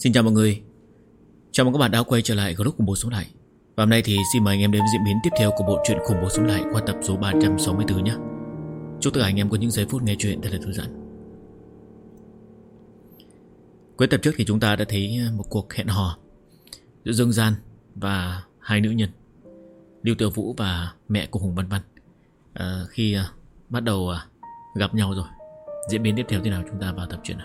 Xin chào mọi người. Chào mừng các bạn đã quay trở lại group khủng bố sống lại. Và hôm nay thì xin mời anh em đến diễn biến tiếp theo của bộ truyện khủng bố sống lại qua tập số 364 nhé. Chúc tất cả anh em có những giây phút nghe chuyện thật là thư giãn. Cuối tập trước thì chúng ta đã thấy một cuộc hẹn hò giữa Dương Gian và hai nữ nhân, Lưu Tiểu Vũ và mẹ của Hùng Văn Văn. Khi bắt đầu gặp nhau rồi. Diễn biến tiếp theo thế nào chúng ta vào tập truyện nào.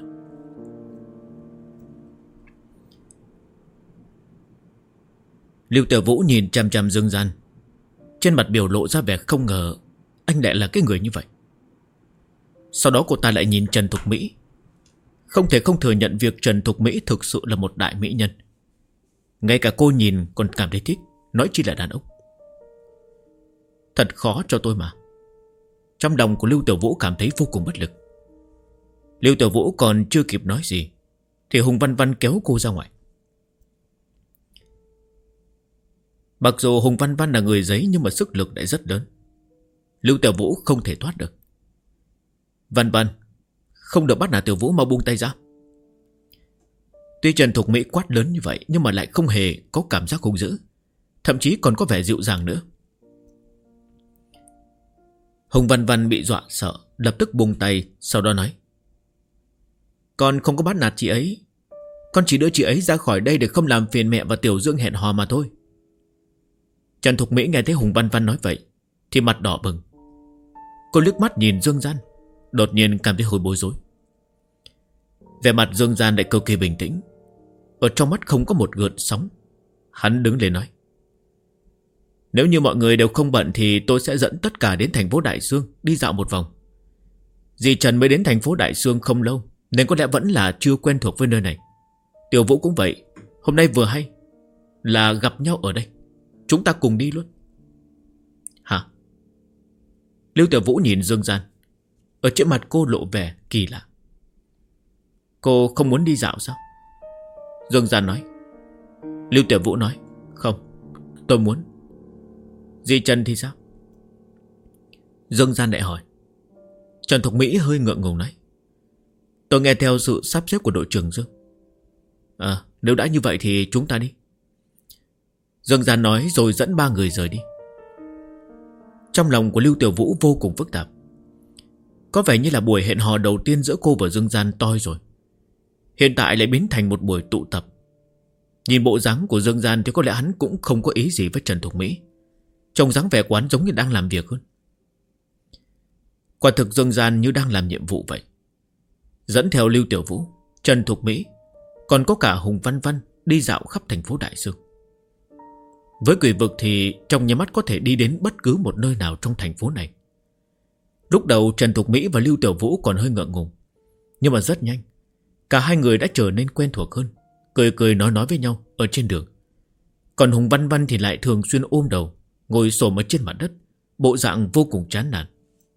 Lưu Tiểu Vũ nhìn chằm chằm Dương Gian, trên mặt biểu lộ ra vẻ không ngờ anh lại là cái người như vậy. Sau đó cô ta lại nhìn Trần Thục Mỹ. Không thể không thừa nhận việc Trần Thục Mỹ thực sự là một đại mỹ nhân. Ngay cả cô nhìn còn cảm thấy thích, nói chi là đàn ông. Thật khó cho tôi mà. Trong lòng của Lưu Tiểu Vũ cảm thấy vô cùng bất lực. Lưu Tiểu Vũ còn chưa kịp nói gì thì Hùng Văn Văn kéo cô ra ngoài. Mặc dù Hùng Văn Văn là người giấy nhưng mà sức lực lại rất lớn. Lưu Tiểu Vũ không thể thoát được. Văn Văn, không được bắt nạt Tiểu Vũ, mau buông tay ra. Tuy Trần Thục Mỹ quát lớn như vậy nhưng mà lại không hề có cảm giác hung dữ, thậm chí còn có vẻ dịu dàng nữa. Hùng Văn Văn bị dọa sợ, lập tức buông tay, sau đó nói: Con không có bắt nạt chị ấy, con chỉ đưa chị ấy ra khỏi đây để không làm phiền mẹ và Tiểu Dương hẹn hò mà thôi. Trần Thục Mỹ nghe thấy Hùng Văn Văn nói vậy thì mặt đỏ bừng. Cô liếc mắt nhìn Dương Gian, đột nhiên cảm thấy hồi bối rối. Vẻ mặt Dương Gian lại cực kỳ bình tĩnh, ở trong mắt không có một gợn sóng. Hắn đứng lên nói: Nếu như mọi người đều không bận thì tôi sẽ dẫn tất cả đến thành phố Đại Xương đi dạo một vòng. Dì Trần mới đến thành phố Đại Xương không lâu, nên có lẽ vẫn là chưa quen thuộc với nơi này. Tiểu Vũ cũng vậy, hôm nay vừa hay là gặp nhau ở đây, chúng ta cùng đi luôn. Hả? Lưu Tiểu Vũ nhìn Dương Gian. Ở trên mặt cô lộ vẻ kỳ lạ. Cô không muốn đi dạo sao? Dương Gian nói. Lưu Tiểu Vũ nói: Không, tôi muốn. Dì Trần thì sao? Dương Gian lại hỏi. Trần Thục Mỹ hơi ngượng ngùng nói: Tôi nghe theo sự sắp xếp của đội trưởng Dương. Nếu đã như vậy thì chúng ta đi. Dương Gian nói rồi dẫn ba người rời đi. Trong lòng của Lưu Tiểu Vũ vô cùng phức tạp. Có vẻ như là buổi hẹn hò đầu tiên giữa cô và Dương Gian toi rồi, hiện tại lại biến thành một buổi tụ tập. Nhìn bộ dáng của Dương Gian thì có lẽ hắn cũng không có ý gì với Trần Thục Mỹ. Trông dáng vẻ quán giống như đang làm việc hơn. Quả thực Dương Gian như đang làm nhiệm vụ vậy. Dẫn theo Lưu Tiểu Vũ, Trần Thục Mỹ, còn có cả Hùng Văn Văn đi dạo khắp thành phố Đại Xương. Với quỷ vực thì trong nháy mắt có thể đi đến bất cứ một nơi nào trong thành phố này. Lúc đầu Trần Thục Mỹ và Lưu Tiểu Vũ còn hơi ngượng ngùng, nhưng mà rất nhanh cả hai người đã trở nên quen thuộc hơn, cười cười nói với nhau ở trên đường. Còn Hùng Văn Văn thì lại thường xuyên ôm đầu, ngồi xổm ở trên mặt đất, bộ dạng vô cùng chán nản.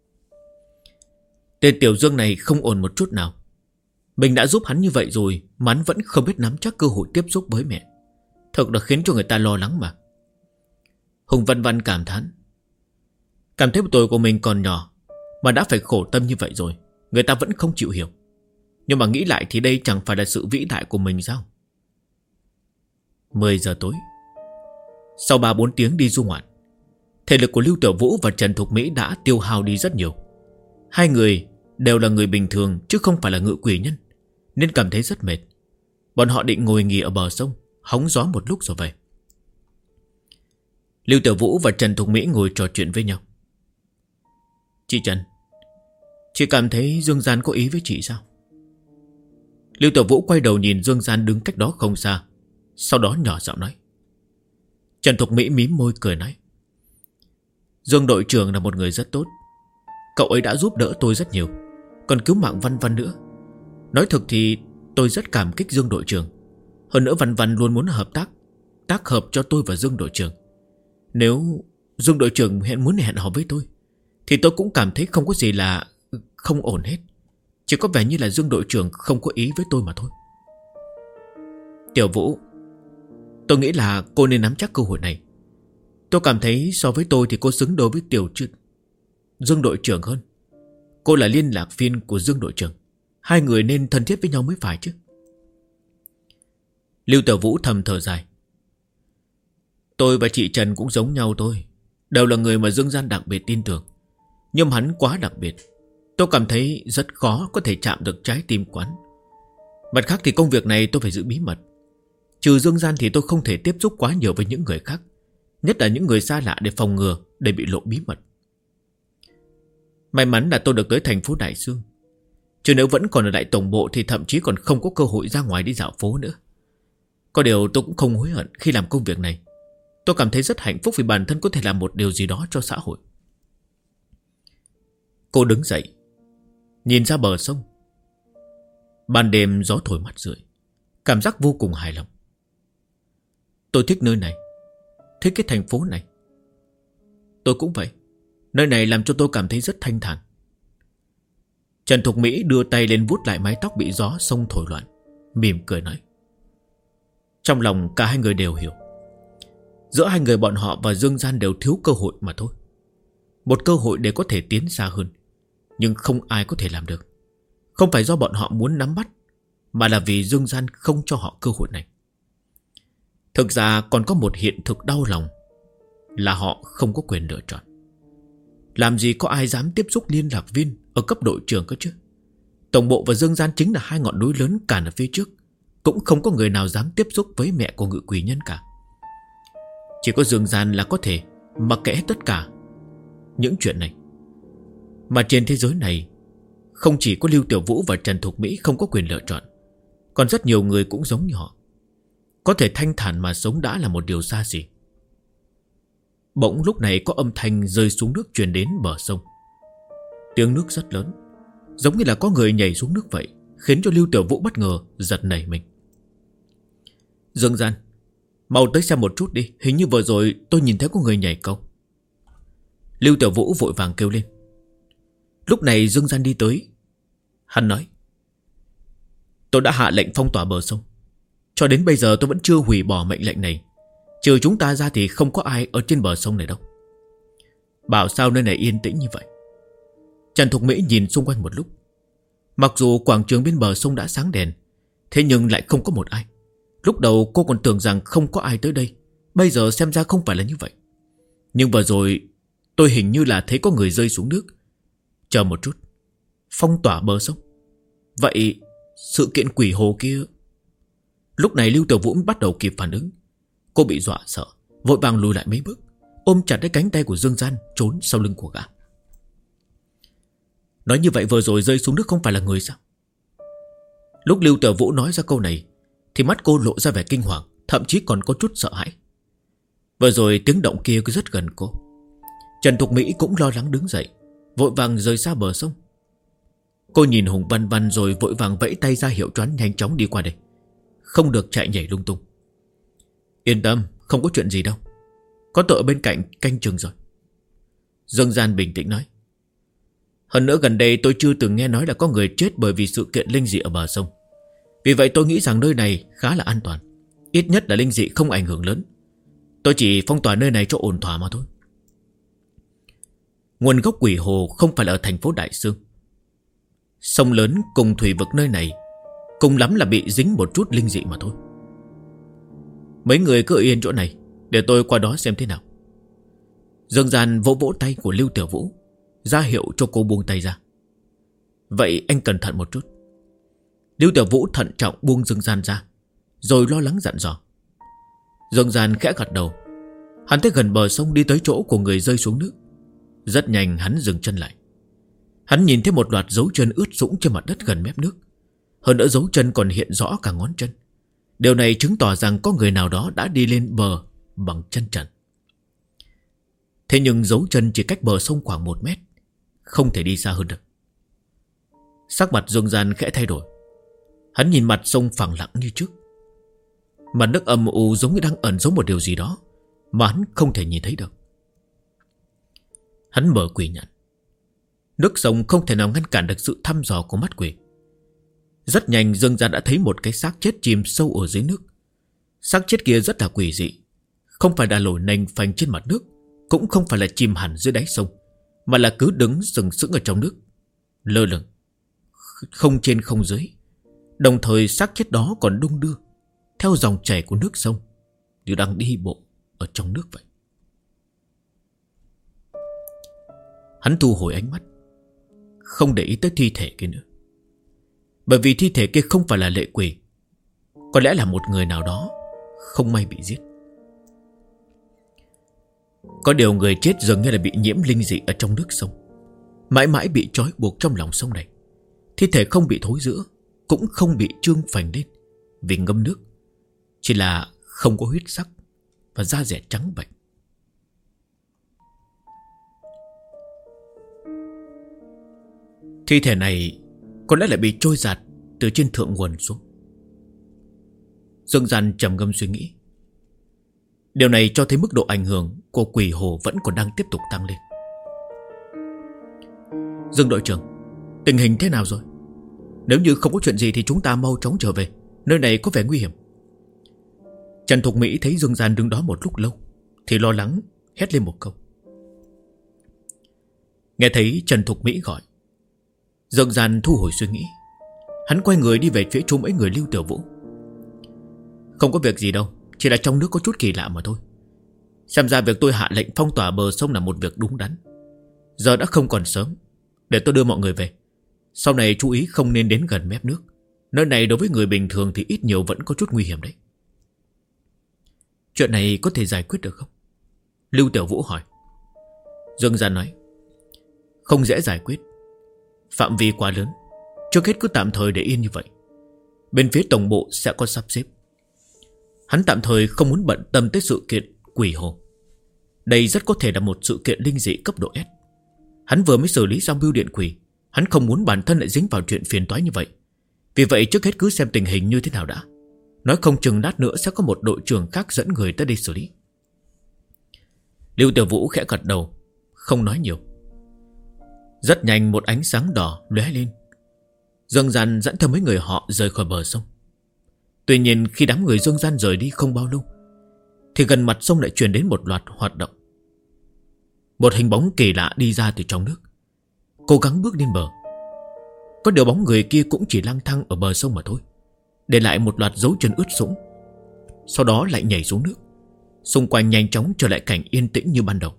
Tên Tiểu Dương này không ổn một chút nào. Mình đã giúp hắn như vậy rồi mà hắn vẫn không biết nắm chắc cơ hội tiếp xúc với mẹ. Thật là khiến cho người ta lo lắng mà. Hùng Văn Văn cảm thán. Cảm thấy tuổi của mình còn nhỏ mà đã phải khổ tâm như vậy rồi, người ta vẫn không chịu hiểu. Nhưng mà nghĩ lại thì đây chẳng phải là sự vĩ đại của mình sao? 10 giờ tối. Sau 3-4 tiếng đi du ngoạn, thể lực của Lưu Tiểu Vũ và Trần Thục Mỹ đã tiêu hao đi rất nhiều. Hai người đều là người bình thường chứ không phải là ngự quỷ nhân, nên cảm thấy rất mệt. Bọn họ định ngồi nghỉ ở bờ sông, hóng gió một lúc rồi về. Lưu Tiểu Vũ và Trần Thục Mỹ ngồi trò chuyện với nhau. Chị Trần, chị cảm thấy Dương Gian có ý với chị sao? Lưu Tiểu Vũ quay đầu nhìn Dương Gian đứng cách đó không xa, sau đó nhỏ giọng nói. Trần Thục Mỹ mím môi cười nói. Dương đội trưởng là một người rất tốt. Cậu ấy đã giúp đỡ tôi rất nhiều, còn cứu mạng Văn Văn nữa. Nói thực thì tôi rất cảm kích Dương đội trưởng. Hơn nữa Văn Văn luôn muốn tác hợp cho tôi và Dương đội trưởng. Nếu Dương đội trưởng muốn hẹn hò với tôi thì tôi cũng cảm thấy không có gì là không ổn hết. Chỉ có vẻ như là Dương đội trưởng không có ý với tôi mà thôi. Tiểu Vũ, tôi nghĩ là cô nên nắm chắc cơ hội này. Tôi cảm thấy so với tôi thì cô xứng đôi với Dương đội trưởng hơn. Cô là liên lạc viên của Dương đội trưởng, hai người nên thân thiết với nhau mới phải chứ. Lưu Tiểu Vũ thầm thở dài. Tôi và chị Trần cũng giống nhau thôi, đều là người mà Dương Gian đặc biệt tin tưởng. Nhưng hắn quá đặc biệt, tôi cảm thấy rất khó có thể chạm được trái tim quán. Mặt khác thì công việc này tôi phải giữ bí mật. Trừ Dương Gian thì tôi không thể tiếp xúc quá nhiều với những người khác, nhất là những người xa lạ, để phòng ngừa để bị lộ bí mật. May mắn là tôi được tới thành phố Đại Sương, chứ nếu vẫn còn ở đại tổng bộ thì thậm chí còn không có cơ hội ra ngoài đi dạo phố nữa. Có điều tôi cũng không hối hận khi làm công việc này. Tôi cảm thấy rất hạnh phúc vì bản thân có thể làm một điều gì đó cho xã hội. Cô đứng dậy, nhìn ra bờ sông. Ban đêm gió thổi mắt rượi, cảm giác vô cùng hài lòng. Tôi thích nơi này, thích cái thành phố này. Tôi cũng vậy, nơi này làm cho tôi cảm thấy rất thanh thản. Trần Thục Mỹ đưa tay lên vuốt lại mái tóc bị gió sông thổi loạn, mỉm cười nói. Trong lòng cả hai người đều hiểu, giữa hai người bọn họ và Dương Gian đều thiếu cơ hội mà thôi. Một cơ hội để có thể tiến xa hơn, nhưng không ai có thể làm được. Không phải do bọn họ muốn nắm bắt, mà là vì Dương Gian không cho họ cơ hội này. Thực ra còn có một hiện thực đau lòng, là họ không có quyền lựa chọn. Làm gì có ai dám tiếp xúc liên lạc viên ở cấp đội trưởng cơ chứ. Tổng bộ và Dương Gian chính là hai ngọn núi lớn cản ở phía trước, cũng không có người nào dám tiếp xúc với mẹ của Ngự Quỷ Nhân cả. Chỉ có Dương Gian là có thể mặc kệ hết tất cả những chuyện này. Mà trên thế giới này, không chỉ có Lưu Tiểu Vũ và Trần Thục Mỹ không có quyền lựa chọn, còn rất nhiều người cũng giống như họ. Có thể thanh thản mà sống đã là một điều xa xỉ. Bỗng lúc này có âm thanh rơi xuống nước truyền đến bờ sông. Tiếng nước rất lớn, giống như là có người nhảy xuống nước vậy, khiến cho Lưu Tiểu Vũ bất ngờ giật nảy mình. Dương Gian, mau tới xem một chút đi, hình như vừa rồi tôi nhìn thấy có người nhảy câu. Lưu Tiểu Vũ vội vàng kêu lên. Lúc này Dương Gian đi tới. Hắn nói, tôi đã hạ lệnh phong tỏa bờ sông. Cho đến bây giờ tôi vẫn chưa hủy bỏ mệnh lệnh này. Trừ chúng ta ra thì không có ai ở trên bờ sông này đâu. Bảo sao nơi này yên tĩnh như vậy. Trần Thục Mỹ nhìn xung quanh một lúc. Mặc dù quảng trường bên bờ sông đã sáng đèn, thế nhưng lại không có một ai. Lúc đầu cô còn tưởng rằng không có ai tới đây, bây giờ xem ra không phải là như vậy. Nhưng vừa rồi tôi hình như là thấy có người rơi xuống nước. Chờ một chút, phong tỏa bờ sông. Vậy sự kiện quỷ hồ kia... Lúc này Lưu Tiểu Vũ bắt đầu kịp phản ứng. Cô bị dọa sợ, vội vàng lùi lại mấy bước, ôm chặt lấy cánh tay của Dương Gian, trốn sau lưng của gã. Nói như vậy vừa rồi rơi xuống nước không phải là người sao? Lúc Lưu Tiểu Vũ nói ra câu này thì mắt cô lộ ra vẻ kinh hoàng, thậm chí còn có chút sợ hãi. Vừa rồi tiếng động kia cứ rất gần cô. Trần Thục Mỹ cũng lo lắng đứng dậy, vội vàng rời xa bờ sông. Cô nhìn Hùng Văn Văn rồi vội vàng vẫy tay ra hiệu choán nhanh chóng đi qua đây, không được chạy nhảy lung tung. Yên tâm, không có chuyện gì đâu, có tôi ở bên cạnh canh chừng rồi. Dương Gian bình tĩnh nói. Hơn nữa gần đây tôi chưa từng nghe nói là có người chết bởi vì sự kiện linh dị ở bờ sông. Vì vậy tôi nghĩ rằng nơi này khá là an toàn, ít nhất là linh dị không ảnh hưởng lớn. Tôi chỉ phong tỏa nơi này cho ổn thỏa mà thôi. Nguồn gốc quỷ hồ không phải là ở thành phố Đại Sương. Sông lớn cùng thủy vực nơi này cùng lắm là bị dính một chút linh dị mà thôi. Mấy người cứ yên chỗ này, để tôi qua đó xem thế nào. Dương Gian vỗ vỗ tay của Lưu Tiểu Vũ, ra hiệu cho cô buông tay ra. Vậy anh cẩn thận một chút. Lưu Tiểu Vũ thận trọng buông Dương Gian ra, rồi lo lắng dặn dò. Dương Gian khẽ gật đầu. Hắn tới gần bờ sông, đi tới chỗ của người rơi xuống nước. Rất nhanh hắn dừng chân lại. Hắn nhìn thấy một loạt dấu chân ướt sũng trên mặt đất gần mép nước. Hơn nữa dấu chân còn hiện rõ cả ngón chân. Điều này chứng tỏ rằng có người nào đó đã đi lên bờ bằng chân trần. Thế nhưng dấu chân chỉ cách bờ sông khoảng 1 mét, không thể đi xa hơn được. Sắc mặt Dương Gian khẽ thay đổi. Hắn nhìn mặt sông phẳng lặng như trước. Mặt nước âm u giống như đang ẩn giấu một điều gì đó mà hắn không thể nhìn thấy được. Hắn mở quỷ nhận. Nước sông không thể nào ngăn cản được sự thăm dò của mắt quỷ. Rất nhanh Dương Gian đã thấy một cái xác chết chìm sâu ở dưới nước. Xác chết kia rất là quỷ dị, không phải đã nổi nềnh phành trên mặt nước, cũng không phải là chìm hẳn dưới đáy sông, mà là cứ đứng sừng sững ở trong nước, lơ lửng, không trên không dưới. Đồng thời xác chết đó còn đung đưa, theo dòng chảy của nước sông, như đang đi bộ ở trong nước vậy. Hắn thu hồi ánh mắt, không để ý tới thi thể kia nữa. Bởi vì thi thể kia không phải là lệ quỷ, có lẽ là một người nào đó không may bị giết. Có điều người chết dường như là bị nhiễm linh dị ở trong nước sông, mãi mãi bị trói buộc trong lòng sông này. Thi thể không bị thối rữa, cũng không bị trương phành lên vì ngâm nước, chỉ là không có huyết sắc và da dẻ trắng bệch. Thi thể này có lẽ là bị trôi dạt từ trên thượng nguồn xuống. Dương Gian trầm ngâm suy nghĩ. Điều này cho thấy mức độ ảnh hưởng của quỷ hồ vẫn còn đang tiếp tục tăng lên. Dương đội trưởng, tình hình thế nào rồi? Nếu như không có chuyện gì thì chúng ta mau chóng trở về, nơi này có vẻ nguy hiểm. Trần Thục Mỹ thấy Dương Gian đứng đó một lúc lâu thì lo lắng hét lên một câu. Nghe thấy Trần Thục Mỹ gọi, Dương Gian thu hồi suy nghĩ. Hắn quay người đi về phía chỗ mấy người Lưu Tiểu Vũ. Không có việc gì đâu, chỉ là trong nước có chút kỳ lạ mà thôi. Xem ra việc tôi hạ lệnh phong tỏa bờ sông là một việc đúng đắn. Giờ đã không còn sớm, để tôi đưa mọi người về. Sau này chú ý không nên đến gần mép nước. Nơi này đối với người bình thường thì ít nhiều vẫn có chút nguy hiểm đấy. Chuyện này có thể giải quyết được không? Lưu Tiểu Vũ hỏi. Dương Gian nói, không dễ giải quyết. Phạm vi quá lớn, trước hết cứ tạm thời để yên như vậy. Bên phía tổng bộ sẽ có sắp xếp. Hắn tạm thời không muốn bận tâm tới sự kiện quỷ hồ. Đây rất có thể là một sự kiện linh dị cấp độ S. Hắn vừa mới xử lý xong bưu điện quỷ, hắn không muốn bản thân lại dính vào chuyện phiền toái như vậy. Vì vậy trước hết cứ xem tình hình như thế nào đã. Nói không chừng lát nữa sẽ có một đội trưởng khác dẫn người tới đây xử lý. Lưu Tiểu Vũ khẽ gật đầu, không nói nhiều. Rất nhanh một ánh sáng đỏ lóe lên. Dương Gian dẫn theo mấy người họ rời khỏi bờ sông. Tuy nhiên khi đám người Dương Gian rời đi không bao lâu thì gần mặt sông lại truyền đến một loạt hoạt động. Một hình bóng kỳ lạ đi ra từ trong nước, cố gắng bước lên bờ. Có điều bóng người kia cũng chỉ lang thang ở bờ sông mà thôi, để lại một loạt dấu chân ướt sũng. Sau đó lại nhảy xuống nước. Xung quanh nhanh chóng trở lại cảnh yên tĩnh như ban đầu.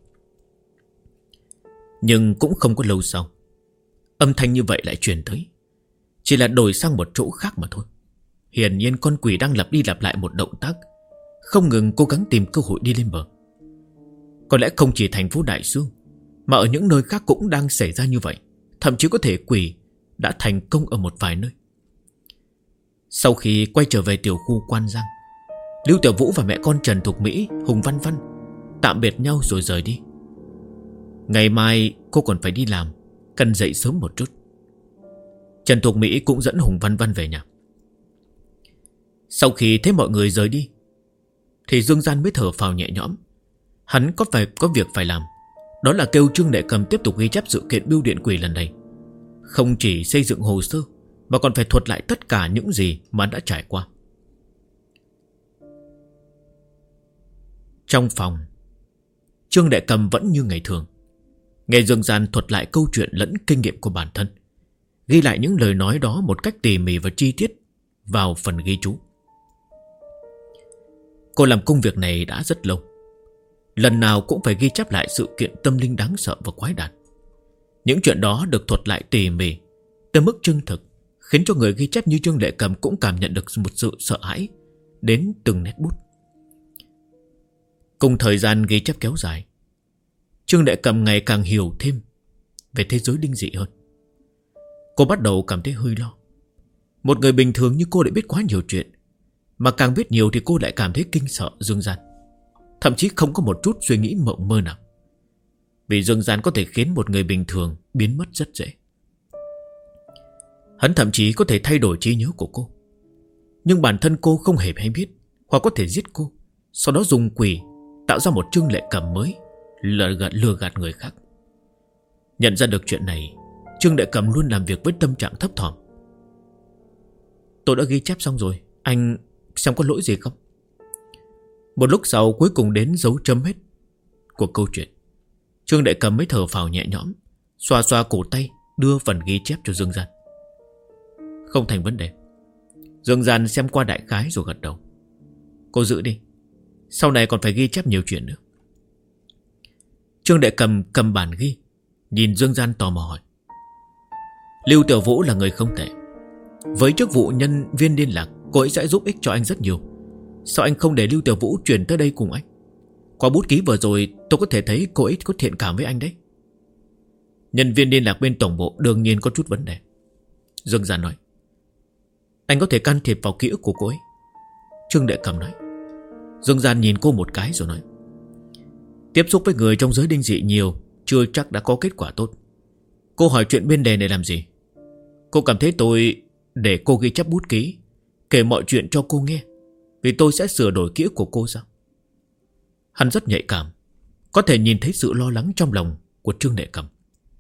Nhưng cũng không có lâu sau, âm thanh như vậy lại truyền tới, chỉ là đổi sang một chỗ khác mà thôi. Hiển nhiên con quỷ đang lặp đi lặp lại một động tác, không ngừng cố gắng tìm cơ hội đi lên bờ. Có lẽ không chỉ thành phố Đại Xương, mà ở những nơi khác cũng đang xảy ra như vậy. Thậm chí có thể quỷ đã thành công ở một vài nơi. Sau khi quay trở về tiểu khu Quan Giang, Lưu Tiểu Vũ và mẹ con Trần Thục Mỹ, Hùng Văn Văn tạm biệt nhau rồi rời đi. Ngày mai cô còn phải đi làm, cần dậy sớm một chút. Trần Thục Mỹ cũng dẫn Hùng Văn Văn về nhà. Sau khi thấy mọi người rời đi thì Dương Gian mới thở phào nhẹ nhõm. Hắn có việc phải làm, đó là kêu Trương Đệ Cầm tiếp tục ghi chép sự kiện bưu điện quỷ lần này. Không chỉ xây dựng hồ sơ mà còn phải thuật lại tất cả những gì mà đã trải qua. Trong phòng, Trương Đệ Cầm vẫn như ngày thường, nghe Dương Gian thuật lại câu chuyện lẫn kinh nghiệm của bản thân, ghi lại những lời nói đó một cách tỉ mỉ và chi tiết vào phần ghi chú. Cô làm công việc này đã rất lâu, lần nào cũng phải ghi chép lại sự kiện tâm linh đáng sợ và quái đản. Những chuyện đó được thuật lại tỉ mỉ tới mức chân thực, khiến cho người ghi chép như Trương Đệ Cầm cũng cảm nhận được một sự sợ hãi đến từng nét bút. Cùng thời gian ghi chép kéo dài, Trương Đệ Cầm ngày càng hiểu thêm về thế giới linh dị hơn. Cô bắt đầu cảm thấy hơi lo. Một người bình thường như cô lại biết quá nhiều chuyện, mà càng biết nhiều thì cô lại cảm thấy kinh sợ Dương Gian. Thậm chí không có một chút suy nghĩ mộng mơ nào, vì Dương Gian có thể khiến một người bình thường biến mất rất dễ. Hắn thậm chí có thể thay đổi trí nhớ của cô, nhưng bản thân cô không hề hay biết, hoặc có thể giết cô, sau đó dùng quỷ tạo ra một Trương Lệ Cầm mới, lừa gạt người khác. Nhận ra được chuyện này, Trương Lệ Cầm luôn làm việc với tâm trạng thấp thỏm. Tôi đã ghi chép xong rồi, anh xem có lỗi gì không? Một lúc sau cuối cùng đến dấu chấm hết của câu chuyện, Trương Lệ Cầm mới thở phào nhẹ nhõm, xoa xoa cổ tay, đưa phần ghi chép cho Dương Gian. Không thành vấn đề. Dương Gian xem qua đại khái rồi gật đầu. Cô giữ đi, sau này còn phải ghi chép nhiều chuyện nữa. Trương Đệ Cầm cầm bản ghi, nhìn Dương Gian tò mò hỏi. Lưu Tiểu Vũ là người không tệ. Với chức vụ nhân viên liên lạc, cô ấy sẽ giúp ích cho anh rất nhiều. Sao anh không để Lưu Tiểu Vũ chuyển tới đây cùng anh? Qua bút ký vừa rồi tôi có thể thấy cô ấy có thiện cảm với anh đấy. Nhân viên liên lạc bên tổng bộ đương nhiên có chút vấn đề. Dương Gian nói. Anh có thể can thiệp vào ký ức của cô ấy. Trương Đệ Cầm nói. Dương Gian nhìn cô một cái rồi nói. Tiếp xúc với người trong giới đinh dị nhiều, chưa chắc đã có kết quả tốt. Cô hỏi chuyện bên đề này làm gì? Cô cảm thấy tôi để cô ghi chép bút ký, kể mọi chuyện cho cô nghe, vì tôi sẽ sửa đổi ký ức của cô sao? Hắn rất nhạy cảm, có thể nhìn thấy sự lo lắng trong lòng của Trương Đệ Cầm.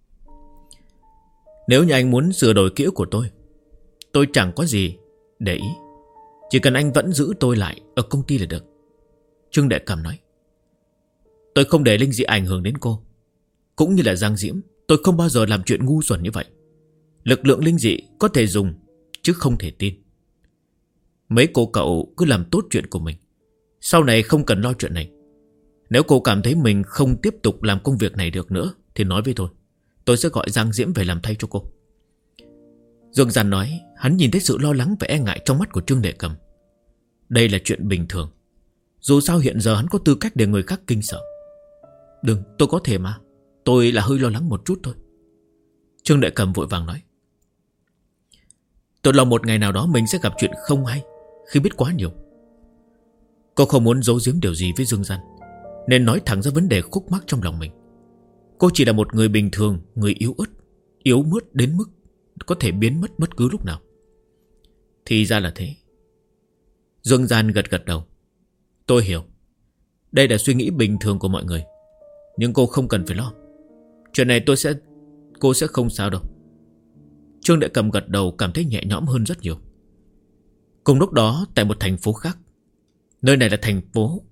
Nếu như anh muốn sửa đổi ký ức của tôi chẳng có gì để ý. Chỉ cần anh vẫn giữ tôi lại ở công ty là được. Trương Đệ Cầm nói. Tôi không để linh dị ảnh hưởng đến cô. Cũng như là Giang Diễm, tôi không bao giờ làm chuyện ngu xuẩn như vậy. Lực lượng linh dị có thể dùng, chứ không thể tin. Mấy cô cậu cứ làm tốt chuyện của mình, sau này không cần lo chuyện này. Nếu cô cảm thấy mình không tiếp tục làm công việc này được nữa thì nói với tôi sẽ gọi Giang Diễm về làm thay cho cô. Dương Gian nói. Hắn nhìn thấy sự lo lắng và e ngại trong mắt của Trương Đệ Cầm. Đây là chuyện bình thường. Dù sao hiện giờ hắn có tư cách để người khác kinh sợ. Đừng, tôi có thể mà. Tôi là hơi lo lắng một chút thôi. Trương Đệ Cầm vội vàng nói. Tôi lo một ngày nào đó mình sẽ gặp chuyện không hay khi biết quá nhiều. Cô không muốn giấu giếm điều gì với Dương Gian, nên nói thẳng ra vấn đề khúc mắc trong lòng mình. Cô chỉ là một người bình thường, người yếu ớt, yếu mướt đến mức có thể biến mất bất cứ lúc nào. Thì ra là thế. Dương Gian gật gật đầu. Tôi hiểu. Đây là suy nghĩ bình thường của mọi người. Nhưng cô không cần phải lo. Chuyện này cô sẽ không sao đâu. Trương Đệ Cầm gật đầu, cảm thấy nhẹ nhõm hơn rất nhiều. Cùng lúc đó, tại một thành phố khác. Nơi này là thành phố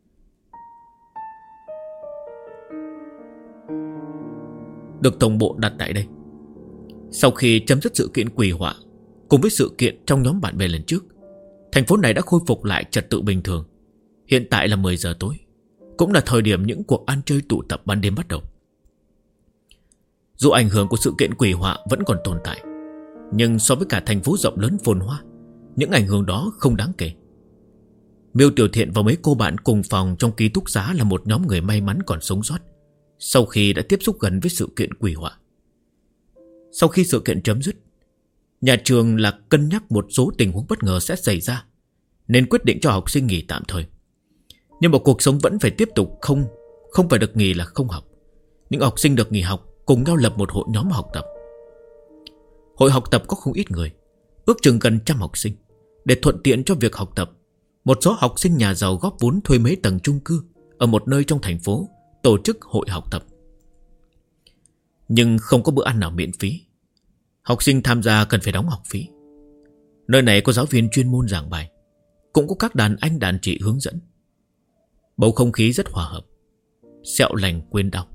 được tổng bộ đặt tại đây. Sau khi chấm dứt sự kiện quỷ họa cùng với sự kiện trong nhóm bạn bè lần trước, thành phố này đã khôi phục lại trật tự bình thường. Hiện tại là 10 giờ tối, cũng là thời điểm những cuộc ăn chơi tụ tập ban đêm bắt đầu. Dù ảnh hưởng của sự kiện quỷ họa vẫn còn tồn tại, nhưng so với cả thành phố rộng lớn phồn hoa, những ảnh hưởng đó không đáng kể. Miêu Tiểu Thiện và mấy cô bạn cùng phòng trong ký túc xá là một nhóm người may mắn còn sống sót sau khi đã tiếp xúc gần với sự kiện quỷ họa. Sau khi sự kiện chấm dứt, nhà trường là cân nhắc một số tình huống bất ngờ sẽ xảy ra, nên quyết định cho học sinh nghỉ tạm thời. Nhưng mà cuộc sống vẫn phải tiếp tục, không phải được nghỉ là không học. Những học sinh được nghỉ học cùng nhau lập một hội nhóm học tập. Hội học tập có không ít người, ước chừng gần 100 học sinh. Để thuận tiện cho việc học tập, một số học sinh nhà giàu góp vốn thuê mấy tầng chung cư ở một nơi trong thành phố tổ chức hội học tập. Nhưng không có bữa ăn nào miễn phí. Học sinh tham gia cần phải đóng học phí. Nơi này có giáo viên chuyên môn giảng bài, cũng có các đàn anh đàn chị hướng dẫn. Bầu không khí rất hòa hợp, sẹo lành quên đau.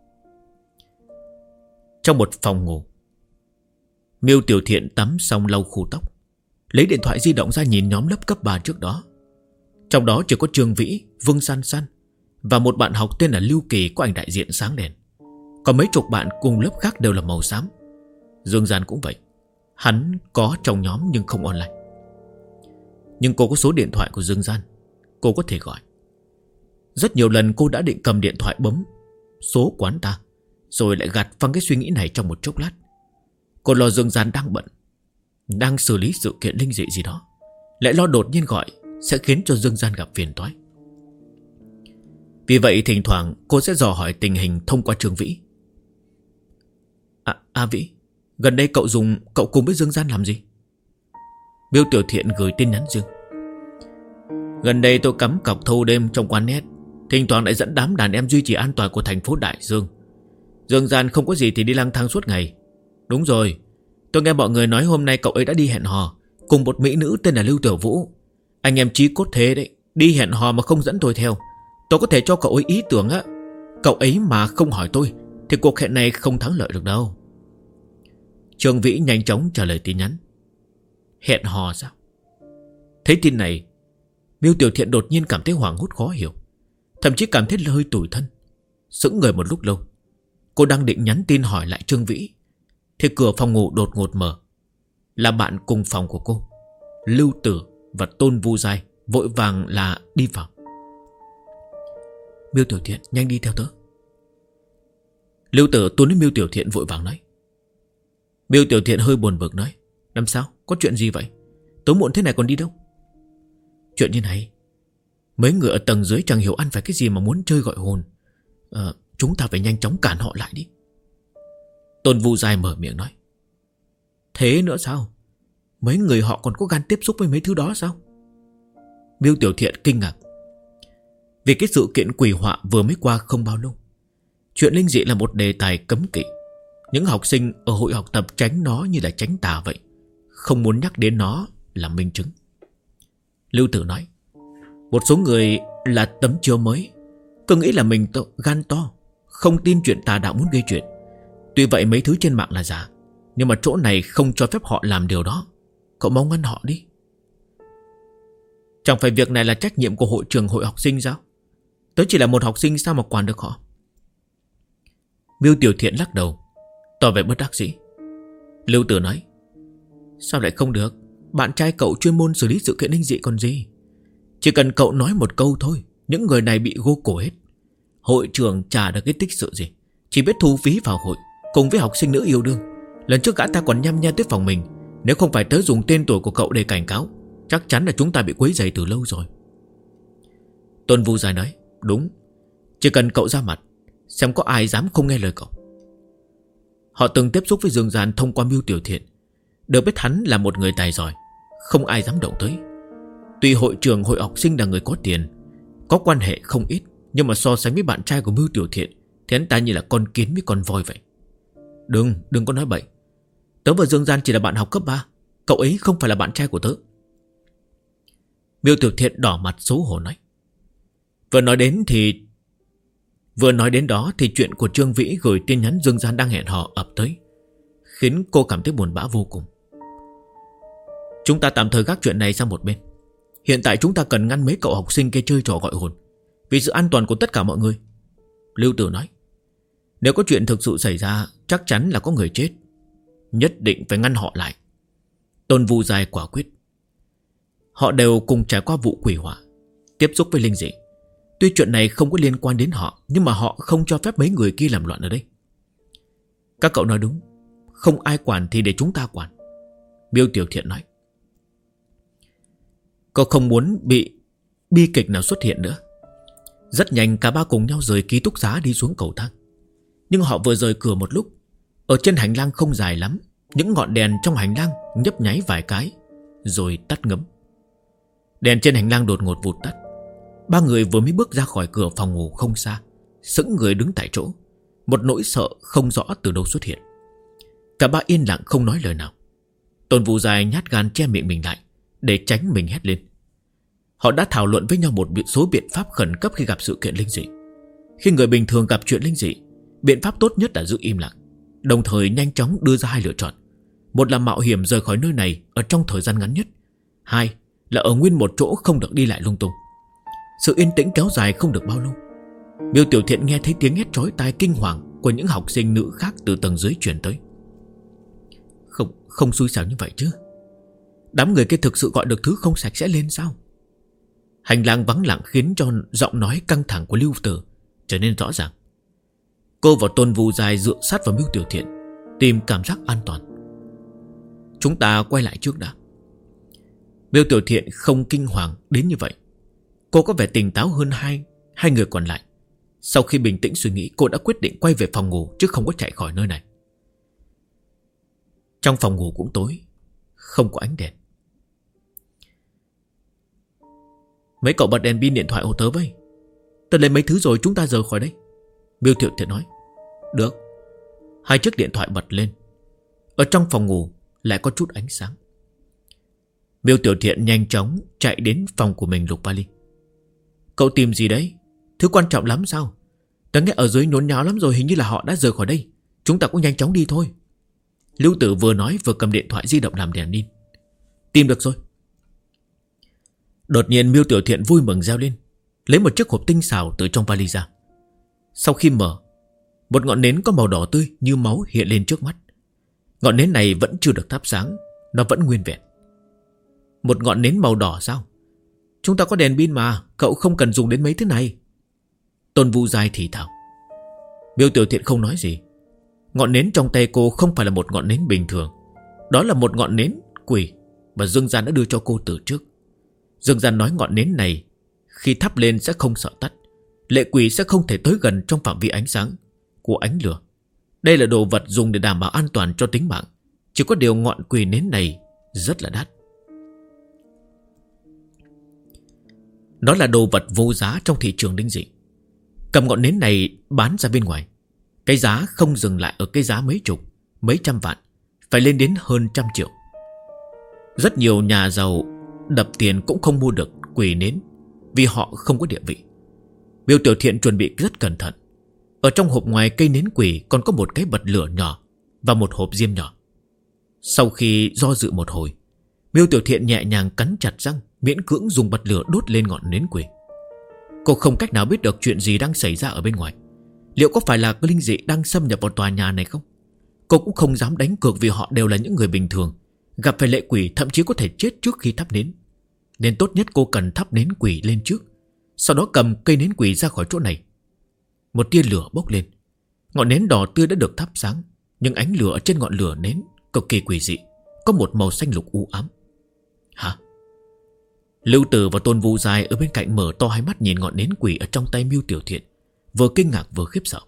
Trong một phòng ngủ, Miêu Tiểu Thiện tắm xong lau khô tóc, lấy điện thoại di động ra nhìn nhóm lớp cấp 3 trước đó. Trong đó chỉ có Trương Vĩ, Vương San San và một bạn học tên là Lưu Kỳ có ảnh đại diện sáng đèn. Còn mấy chục bạn cùng lớp khác đều là màu xám. Dương Gian cũng vậy. Hắn có trong nhóm nhưng không online. Nhưng cô có số điện thoại của Dương Gian, cô có thể gọi. Rất nhiều lần cô đã định cầm điện thoại bấm số quán ta, rồi lại gạt phăng cái suy nghĩ này trong một chốc lát. Cô lo Dương Gian đang bận, đang xử lý sự kiện linh dị gì đó, lại lo đột nhiên gọi sẽ khiến cho Dương Gian gặp phiền toái. Vì vậy thỉnh thoảng cô sẽ dò hỏi tình hình thông qua Trương Vĩ. Vĩ, gần đây cậu cùng với Dương Gian làm gì? Miêu Tiểu Thiện gửi tin nhắn riêng. Gần đây tôi cắm cọc thâu đêm trong quán net, thỉnh thoảng lại dẫn đám đàn em duy trì an toàn của thành phố Đại Dương. Dương Gian không có gì thì đi lang thang suốt ngày. Đúng rồi, tôi nghe mọi người nói hôm nay cậu ấy đã đi hẹn hò cùng một mỹ nữ tên là Lưu Tiểu Vũ. Anh em chí cốt thế đấy, đi hẹn hò mà không dẫn tôi theo. Tôi có thể cho cậu ấy ý tưởng á. Cậu ấy mà không hỏi tôi thì cuộc hẹn này không thắng lợi được đâu. Trương Vĩ nhanh chóng trả lời tin nhắn. Hẹn hò sao? Thấy tin này, Miêu Tiểu Thiện đột nhiên cảm thấy hoảng hốt khó hiểu, thậm chí cảm thấy hơi tủi thân. Sững người một lúc lâu, cô đang định nhắn tin hỏi lại Trương Vĩ thì cửa phòng ngủ đột ngột mở. Là bạn cùng phòng của cô, Lưu Tử và Tôn Vu Giai vội vàng là đi vào. Miêu Tiểu Thiện, nhanh đi theo tớ. Lưu Tử tuôn đến Miêu Tiểu Thiện vội vàng nói. Miêu Tiểu Thiện hơi buồn bực nói. Làm sao? Có chuyện gì vậy? Tối muộn thế này còn đi đâu? Chuyện như này, mấy người ở tầng dưới chẳng hiểu ăn phải cái gì mà muốn chơi gọi hồn. Chúng ta phải nhanh chóng cản họ lại đi. Tôn Vu Giai mở miệng nói. Thế nữa sao? Mấy người họ còn có gan tiếp xúc với mấy thứ đó sao? Miêu Tiểu Thiện kinh ngạc. Vì cái sự kiện quỷ họa vừa mới qua không bao lâu, chuyện linh dị là một đề tài cấm kỵ. Những học sinh ở hội học tập tránh nó như là tránh tà vậy, không muốn nhắc đến nó là minh chứng. Lưu Tử nói. Một số người là tấm chiếu mới, cứ nghĩ là mình gan to, không tin chuyện tà đạo muốn gây chuyện. Tuy vậy mấy thứ trên mạng là giả, nhưng mà chỗ này không cho phép họ làm điều đó. Cậu mau ngăn họ đi. Chẳng phải việc này là trách nhiệm của hội trưởng hội học sinh sao? Tớ chỉ là một học sinh, sao mà quản được họ? Miêu Tiểu Thiện lắc đầu, tỏ vẻ bất đắc dĩ. Lưu Tử nói. Sao lại không được? Bạn trai cậu chuyên môn xử lý sự kiện linh dị còn gì. Chỉ cần cậu nói một câu thôi, những người này bị gô cổ hết. Hội trưởng chả được cái tích sự gì, chỉ biết thu phí vào hội, cùng với học sinh nữ yêu đương. Lần trước gã ta còn nhăm nhe tới phòng mình. Nếu không phải tớ dùng tên tuổi của cậu để cảnh cáo, chắc chắn là chúng ta bị quấy rầy từ lâu rồi. Tôn Vu Giai nói. Đúng, chỉ cần cậu ra mặt, xem có ai dám không nghe lời cậu. Họ từng tiếp xúc với Dương Gian thông qua Miêu Tiểu Thiện, được biết hắn là một người tài giỏi, không ai dám động tới. Tuy hội trưởng hội học sinh là người có tiền, có quan hệ không ít, nhưng mà so sánh với bạn trai của Miêu Tiểu Thiện thì hắn ta như là con kiến với con voi vậy. Đừng có nói bậy. Tớ và Dương Gian chỉ là bạn học cấp 3, cậu ấy không phải là bạn trai của tớ. Miêu Tiểu Thiện đỏ mặt xấu hổ nói. Vừa nói đến đó thì chuyện của Trương Vĩ gửi tin nhắn Dương Gian đang hẹn hò ập tới, khiến cô cảm thấy buồn bã vô cùng. Chúng ta tạm thời gác chuyện này sang một bên. Hiện tại chúng ta cần ngăn mấy cậu học sinh kia chơi trò gọi hồn, vì sự an toàn của tất cả mọi người. Lưu Tử nói. Nếu có chuyện thực sự xảy ra, chắc chắn là có người chết, nhất định phải ngăn họ lại. Tôn Vu Giai quả quyết. Họ đều cùng trải qua vụ quỷ hỏa, tiếp xúc với linh dị. Tuy chuyện này không có liên quan đến họ, nhưng mà họ không cho phép mấy người kia làm loạn ở đây. Các cậu nói đúng, không ai quản thì để chúng ta quản. Miêu Tiểu Thiện nói. Cậu không muốn bị bi kịch nào xuất hiện nữa. Rất nhanh cả ba cùng nhau rời ký túc xá đi xuống cầu thang. Nhưng họ vừa rời cửa một lúc, ở trên hành lang không dài lắm, những ngọn đèn trong hành lang nhấp nháy vài cái rồi tắt ngấm. Đèn trên hành lang đột ngột vụt tắt. Ba người vừa mới bước ra khỏi cửa phòng ngủ không xa, sững người đứng tại chỗ, một nỗi sợ không rõ từ đâu xuất hiện. Cả ba yên lặng không nói lời nào. Tôn Vu Giai nhát gan che miệng mình lại để tránh mình hét lên. Họ đã thảo luận với nhau một số biện pháp khẩn cấp khi gặp sự kiện linh dị. Khi người bình thường gặp chuyện linh dị, biện pháp tốt nhất là giữ im lặng, đồng thời nhanh chóng đưa ra hai lựa chọn. Một là mạo hiểm rời khỏi nơi này ở trong thời gian ngắn nhất. Hai là ở nguyên một chỗ không được đi lại lung tung. Sự yên tĩnh kéo dài không được bao lâu. Miêu Tiểu Thiện nghe thấy tiếng hét chói tai kinh hoàng của những học sinh nữ khác từ tầng dưới truyền tới. Không xui xẻo như vậy chứ. Đám người kia thực sự gọi được thứ không sạch sẽ lên sao? Hành lang vắng lặng khiến cho giọng nói căng thẳng của Lưu Tử trở nên rõ ràng. Cô và Tôn Vu Giai dựa sát vào Miêu Tiểu Thiện, tìm cảm giác an toàn. Chúng ta quay lại trước đã. Miêu Tiểu Thiện không kinh hoàng đến như vậy. Cô có vẻ tỉnh táo hơn hai người còn lại. Sau khi bình tĩnh suy nghĩ, cô đã quyết định quay về phòng ngủ chứ không có chạy khỏi nơi này. Trong phòng ngủ cũng tối, không có ánh đèn. Mấy cậu bật đèn pin điện thoại hộ tớ với. Tớ lấy mấy thứ rồi chúng ta rời khỏi đây. Miêu Tiểu Thiện nói. Được. Hai chiếc điện thoại bật lên. Ở trong phòng ngủ lại có chút ánh sáng. Miêu Tiểu Thiện nhanh chóng chạy đến phòng của mình lục vali. Cậu tìm gì đấy? Thứ quan trọng lắm sao? Tớ nghe ở dưới nhốn nháo lắm rồi, hình như là họ đã rời khỏi đây. Chúng ta cũng nhanh chóng đi thôi. Lưu Tử vừa nói vừa cầm điện thoại di động làm đèn pin. Tìm được rồi. Đột nhiên Miêu Tiểu Thiện vui mừng reo lên, lấy một chiếc hộp tinh xảo từ trong vali ra. Sau khi mở, một ngọn nến có màu đỏ tươi như máu hiện lên trước mắt. Ngọn nến này vẫn chưa được thắp sáng, nó vẫn nguyên vẹn. Một ngọn nến màu đỏ sao? Chúng ta có đèn pin mà, cậu không cần dùng đến mấy thứ này. Tôn Vu Giai thì thào. Miêu Tiểu Thiện không nói gì. Ngọn nến trong tay cô không phải là một ngọn nến bình thường. Đó là một ngọn nến quỷ mà Dương Gian đã đưa cho cô từ trước. Dương Gian nói ngọn nến này khi thắp lên sẽ không sợ tắt. Lệ quỷ sẽ không thể tới gần trong phạm vi ánh sáng của ánh lửa. Đây là đồ vật dùng để đảm bảo an toàn cho tính mạng. Chỉ có điều ngọn quỷ nến này rất là đắt. Nó là đồ vật vô giá trong thị trường linh dị. Cầm ngọn nến này bán ra bên ngoài, cái giá không dừng lại ở cái giá mấy chục, mấy trăm vạn, phải lên đến hơn 100 triệu. Rất nhiều nhà giàu đập tiền cũng không mua được quỷ nến, vì họ không có địa vị. Miêu Tiểu Thiện chuẩn bị rất cẩn thận. Ở trong hộp ngoài cây nến quỷ còn có một cái bật lửa nhỏ và một hộp diêm nhỏ. Sau khi do dự một hồi, Miêu Tiểu Thiện nhẹ nhàng cắn chặt răng, miễn cưỡng dùng bật lửa đốt lên ngọn nến quỷ. Cô không cách nào biết được chuyện gì đang xảy ra ở bên ngoài. Liệu có phải là cái linh dị đang xâm nhập vào tòa nhà này không? Cô cũng không dám đánh cược vì họ đều là những người bình thường. Gặp phải lệ quỷ thậm chí có thể chết trước khi thắp nến. Nên tốt nhất cô cần thắp nến quỷ lên trước, sau đó cầm cây nến quỷ ra khỏi chỗ này. Một tia lửa bốc lên. Ngọn nến đỏ tươi đã được thắp sáng, nhưng ánh lửa ở trên ngọn lửa nến cực kỳ quỷ dị, có một màu xanh lục u ám. Hả? Lưu Tử và Tôn Vu Giai ở bên cạnh mở to hai mắt nhìn ngọn nến quỷ ở trong tay Miêu Tiểu Thiện, vừa kinh ngạc vừa khiếp sợ.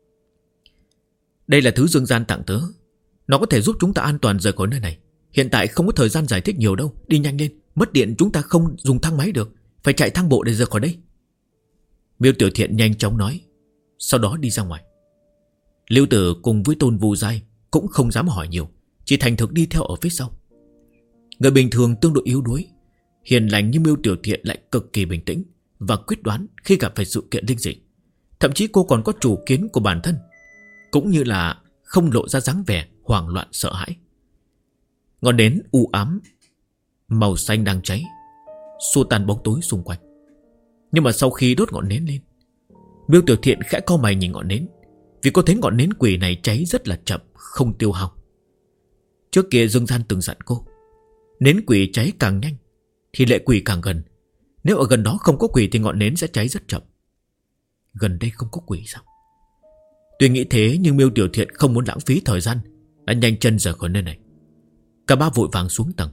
Đây là thứ Dương Gian tặng tớ, nó có thể giúp chúng ta an toàn rời khỏi nơi này. Hiện tại không có thời gian giải thích nhiều đâu, đi nhanh lên, mất điện chúng ta không dùng thang máy được, phải chạy thang bộ để rời khỏi đây. Miêu Tiểu Thiện nhanh chóng nói, sau đó đi ra ngoài. Lưu Tử cùng với Tôn Vu Giai cũng không dám hỏi nhiều, chỉ thành thực đi theo ở phía sau. Người bình thường tương đối yếu đuối, hiền lành như Miêu Tiểu Thiện lại cực kỳ bình tĩnh và quyết đoán khi gặp phải sự kiện linh dị. Thậm chí cô còn có chủ kiến của bản thân, cũng như là không lộ ra dáng vẻ hoảng loạn sợ hãi. Ngọn nến u ám màu xanh đang cháy, xua tan bóng tối xung quanh. Nhưng mà sau khi đốt ngọn nến lên, Miêu Tiểu Thiện khẽ cau mày nhìn ngọn nến, vì cô thấy ngọn nến quỷ này cháy rất là chậm, không tiêu hao. Trước kia Dương Gian từng dặn cô, nến quỷ cháy càng nhanh thì lệ quỷ càng gần. Nếu ở gần đó không có quỷ thì ngọn nến sẽ cháy rất chậm. Gần đây không có quỷ sao? Tuy nghĩ thế nhưng Miêu Tiểu Thiện không muốn lãng phí thời gian, đã nhanh chân rời khỏi nơi này. Cả ba vội vàng xuống tầng.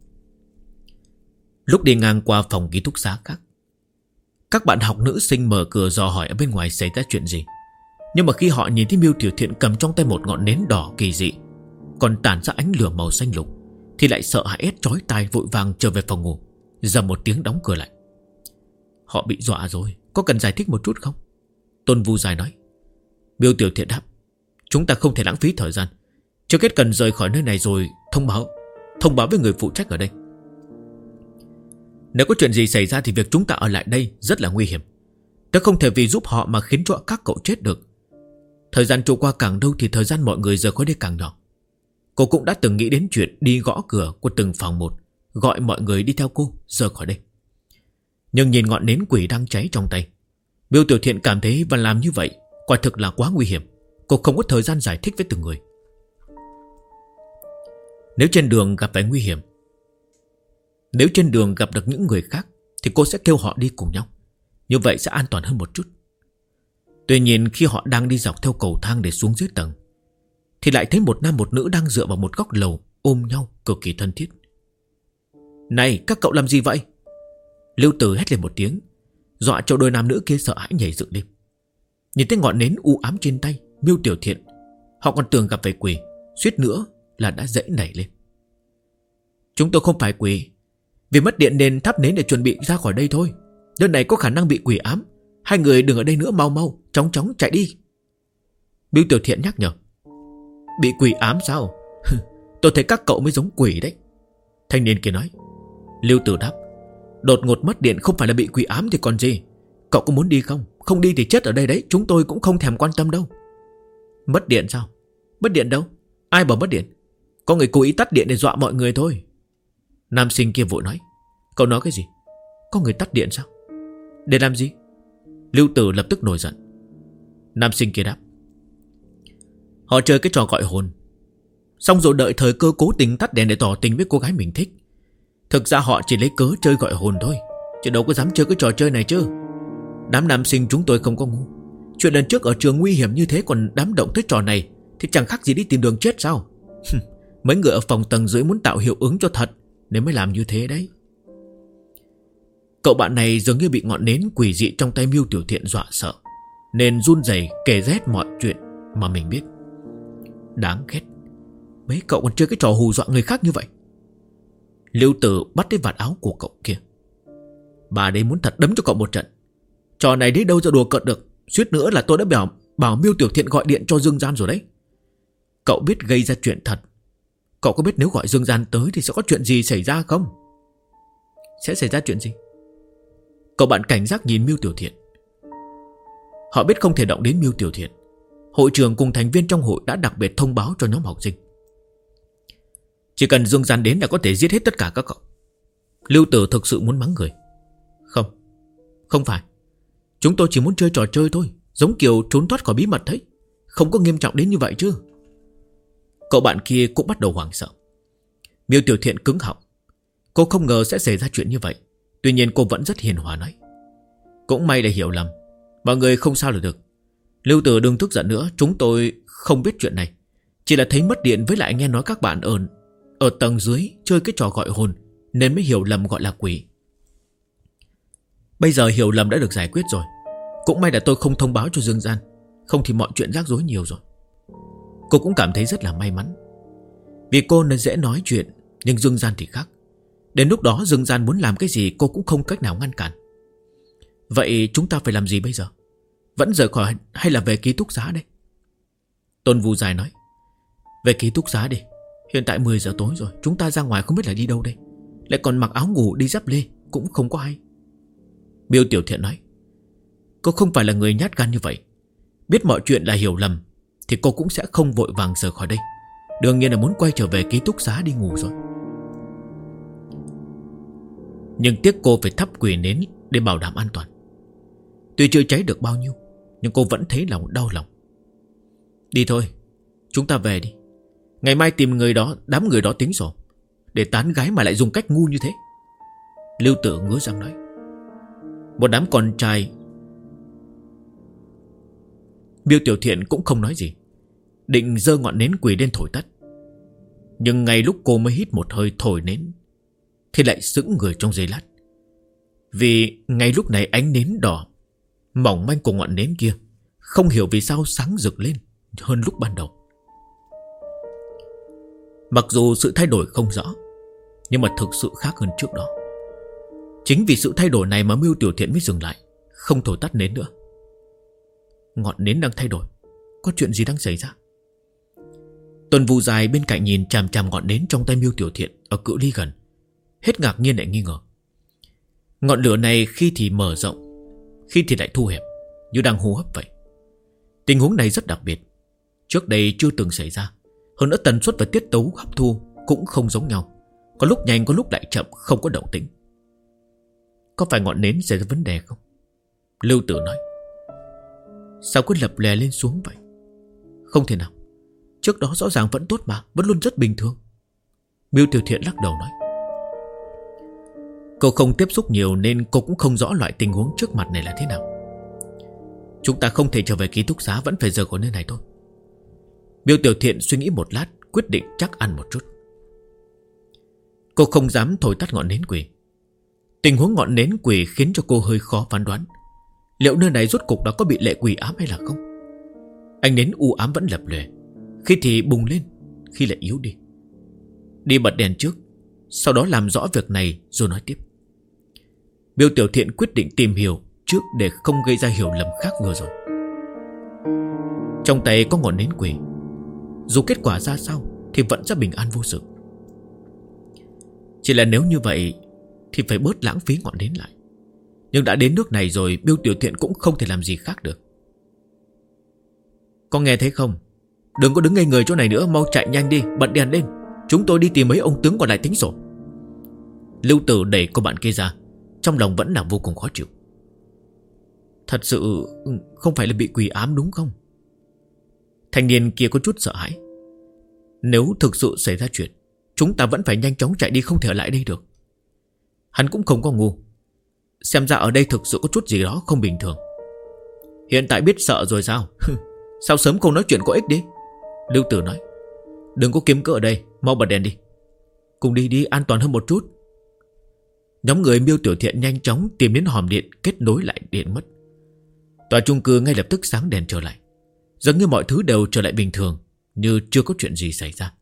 Lúc đi ngang qua phòng ký túc xá khác, các bạn học nữ sinh mở cửa dò hỏi ở bên ngoài xảy ra chuyện gì. Nhưng mà khi họ nhìn thấy Miêu Tiểu Thiện cầm trong tay một ngọn nến đỏ kỳ dị, còn tản ra ánh lửa màu xanh lục, thì lại sợ hãi ét chói tai vội vàng trở về phòng ngủ, dầm một tiếng đóng cửa lại. Họ bị dọa rồi, có cần giải thích một chút không? Tôn Vu Giai nói. Miêu Tiểu Thiện đáp, chúng ta không thể lãng phí thời gian, trước hết cần rời khỏi nơi này rồi thông báo với người phụ trách ở đây. Nếu có chuyện gì xảy ra thì việc chúng ta ở lại đây rất là nguy hiểm. Tôi không thể vì giúp họ mà khiến cho các cậu chết được. Thời gian trôi qua càng lâu thì thời gian mọi người rời khỏi đây càng nhỏ. Cô cũng đã từng nghĩ đến chuyện đi gõ cửa của từng phòng một, gọi mọi người đi theo cô rời khỏi đây. Nhưng nhìn ngọn nến quỷ đang cháy trong tay, Miêu Tiểu Thiện cảm thấy và làm như vậy quả thực là quá nguy hiểm. Cô không có thời gian giải thích với từng người. Nếu trên đường gặp phải nguy hiểm, nếu trên đường gặp được những người khác thì cô sẽ kêu họ đi cùng nhau, như vậy sẽ an toàn hơn một chút. Tuy nhiên khi họ đang đi dọc theo cầu thang để xuống dưới tầng, thì lại thấy một nam một nữ đang dựa vào một góc lầu ôm nhau cực kỳ thân thiết. Này các cậu làm gì vậy? Lưu Tử hét lên một tiếng, dọa cho đôi nam nữ kia sợ hãi nhảy dựng lên. Nhìn thấy ngọn nến u ám trên tay Miêu Tiểu Thiện, họ còn tưởng gặp phải quỷ, suýt nữa là đã dãy nảy lên. Chúng tôi không phải quỷ, vì mất điện nên thắp nến để chuẩn bị ra khỏi đây thôi. Nơi này có khả năng bị quỷ ám. Hai người đừng ở đây nữa, mau chóng chạy đi. Miêu Tiểu Thiện nhắc nhở. Bị quỷ ám sao? Tôi thấy các cậu mới giống quỷ đấy, thanh niên kia nói. Lưu Tử đáp, đột ngột mất điện không phải là bị quỷ ám thì còn gì. Cậu có muốn đi không? Không đi thì chết ở đây đấy, chúng tôi cũng không thèm quan tâm đâu. Mất điện sao? Mất điện đâu? Ai bảo mất điện? Có người cố ý tắt điện để dọa mọi người thôi. Nam sinh kia vội nói. Cậu nói cái gì? có người tắt điện sao? Để làm gì? Lưu Tử lập tức nổi giận. Nam sinh kia đáp: họ chơi cái trò gọi hồn, xong rồi đợi thời cơ cố tình tắt đèn để tỏ tình với cô gái mình thích. Thực ra họ chỉ lấy cớ chơi gọi hồn thôi, chứ đâu có dám chơi cái trò chơi này chứ. Đám nam sinh chúng tôi không có ngu. Chuyện lần trước ở trường nguy hiểm như thế còn dám động tới trò này thì chẳng khác gì đi tìm đường chết sao? Mấy người ở phòng tầng dưới muốn tạo hiệu ứng cho thật nên mới làm như thế đấy. Cậu bạn này dường như bị ngọn nến quỷ dị trong tay Miêu Tiểu Thiện dọa sợ, nên run rẩy kể hết mọi chuyện mà mình biết. Đáng ghét, mấy cậu còn chơi cái trò hù dọa người khác như vậy. Lưu Tử bắt lấy vạt áo của cậu kia. Bà đây muốn thật đấm cho cậu một trận. Trò này đấy đâu ra đùa cợt được. Suýt nữa là tôi đã bảo Miêu Tiểu Thiện gọi điện cho Dương Gian rồi đấy. Cậu biết gây ra chuyện thật. Cậu có biết nếu gọi Dương Gian tới thì sẽ có chuyện gì xảy ra không? Sẽ xảy ra chuyện gì? Cậu bạn cảnh giác nhìn Miêu Tiểu Thiện. Họ biết không thể động đến Miêu Tiểu Thiện. Hội trưởng cùng thành viên trong hội đã đặc biệt thông báo cho nhóm học sinh. Chỉ cần Dương Gian đến là có thể giết hết tất cả các cậu. Lưu Tử thực sự muốn mắng người. Không phải. Chúng tôi chỉ muốn chơi trò chơi thôi, giống kiểu trốn thoát khỏi bí mật đấy. Không có nghiêm trọng đến như vậy chứ. Cậu bạn kia cũng bắt đầu hoảng sợ. Miêu Tiểu Thiện cứng họng. Cô không ngờ sẽ xảy ra chuyện như vậy. Tuy nhiên cô vẫn rất hiền hòa nói: cũng may là hiểu lầm, mọi người không sao là được. Lưu Tử đừng tức giận nữa. Chúng tôi không biết chuyện này, chỉ là thấy mất điện với lại nghe nói các bạn ở tầng dưới chơi cái trò gọi hồn nên mới hiểu lầm gọi là quỷ. Bây giờ hiểu lầm đã được giải quyết rồi. Cũng may là tôi không thông báo cho Dương Gian, không thì mọi chuyện rắc rối nhiều rồi. Cô cũng cảm thấy rất là may mắn. Vì cô nên dễ nói chuyện, nhưng Dương Gian thì khác. Đến lúc đó Dương Gian muốn làm cái gì cô cũng không cách nào ngăn cản. Vậy chúng ta phải làm gì bây giờ? Vẫn rời khỏi hay là về ký túc xá đây? Tôn Vu Dài nói: về ký túc xá đi. Hiện tại 10 giờ tối rồi, chúng ta ra ngoài không biết là đi đâu đây. Lại còn mặc áo ngủ đi dép lê cũng không có hay. Miêu Tiểu Thiện nói: cô không phải là người nhát gan như vậy. Biết mọi chuyện là hiểu lầm thì cô cũng sẽ không vội vàng rời khỏi đây. Đương nhiên là muốn quay trở về ký túc xá đi ngủ rồi. Nhưng tiếc cô phải thắp quỷ nến để bảo đảm an toàn. Tuy chưa cháy được bao nhiêu, nhưng cô vẫn thấy lòng đau lòng. Đi thôi, chúng ta về đi. Ngày mai tìm người đó, đám người đó tính sổ. Để tán gái mà lại dùng cách ngu như thế. Lưu Tử ngứa răng nói. Một đám con trai. Miêu Tiểu Thiện cũng không nói gì, định giơ ngọn nến quỷ lên thổi tắt. Nhưng ngay lúc cô mới hít một hơi thổi nến thì lại sững người trong giây lát. Vì ngay lúc này ánh nến đỏ mỏng manh của ngọn nến kia không hiểu vì sao sáng rực lên hơn lúc ban đầu. Mặc dù sự thay đổi không rõ, nhưng mà thực sự khác hơn trước đó. Chính vì sự thay đổi này mà Miêu Tiểu Thiện mới dừng lại, không thổi tắt nến nữa. Ngọn nến đang thay đổi, có chuyện gì đang xảy ra? Tuần Vu Dài bên cạnh nhìn chằm chằm ngọn nến trong tay Miêu Tiểu Thiện ở cự ly gần, hết ngạc nhiên lại nghi ngờ. Ngọn lửa này khi thì mở rộng, khi thì lại thu hẹp, như đang hô hấp vậy. Tình huống này rất đặc biệt, trước đây chưa từng xảy ra. Hơn nữa tần suất và tiết tấu hấp thu cũng không giống nhau, có lúc nhanh có lúc lại chậm, không có động tĩnh. Có phải ngọn nến xảy ra vấn đề không? Lưu Tử nói. Sao cứ lập lè lên xuống vậy? Không thể nào, trước đó rõ ràng vẫn tốt mà, vẫn luôn rất bình thường. Miêu Tiểu Thiện lắc đầu nói. Cô không tiếp xúc nhiều nên cô cũng không rõ loại tình huống trước mặt này là thế nào. Chúng ta không thể trở về ký túc xá, vẫn phải rời khỏi nơi này thôi. Miêu Tiểu Thiện suy nghĩ một lát, quyết định chắc ăn một chút. Cô không dám thổi tắt ngọn nến quỷ. Tình huống ngọn nến quỷ khiến cho cô hơi khó phán đoán liệu nơi này rốt cục đã có bị lệ quỷ ám hay là không. Ánh nến u ám vẫn lập lòe, khi thì bùng lên, khi lại yếu đi. Đi bật đèn trước, sau đó làm rõ việc này rồi nói tiếp. Miêu Tiểu Thiện quyết định tìm hiểu trước để không gây ra hiểu lầm khác vừa rồi. Trong tay có ngọn nến quỷ, dù kết quả ra sao thì vẫn sẽ bình an vô sự. Chỉ là nếu như vậy thì phải bớt lãng phí ngọn nến lại. Nhưng đã đến nước này rồi, Miêu Tiểu Thiện cũng không thể làm gì khác được. Con nghe thấy không? Đừng có đứng ngây người chỗ này nữa, mau chạy nhanh đi, bật đèn lên. Chúng tôi đi tìm mấy ông tướng còn lại tính sổ. Lưu Tử đẩy cô bạn kia ra, trong lòng vẫn là vô cùng khó chịu. Thật sự không phải là bị quỷ ám đúng không? Thanh niên kia có chút sợ hãi. Nếu thực sự xảy ra chuyện, chúng ta vẫn phải nhanh chóng chạy đi, không thể ở lại đây được. Hắn cũng không có ngu. Xem ra ở đây thực sự có chút gì đó không bình thường. Hiện tại biết sợ rồi sao? Sao sớm không nói chuyện có ích đi? Lưu Tử nói. Đừng có kiếm cớ ở đây, mau bật đèn đi. Cùng đi đi, an toàn hơn một chút. Nhóm người Miêu Tiểu Thiện nhanh chóng tìm đến hòm điện, kết nối lại điện mất. Tòa chung cư ngay lập tức sáng đèn trở lại, giống như mọi thứ đều trở lại bình thường, như chưa có chuyện gì xảy ra.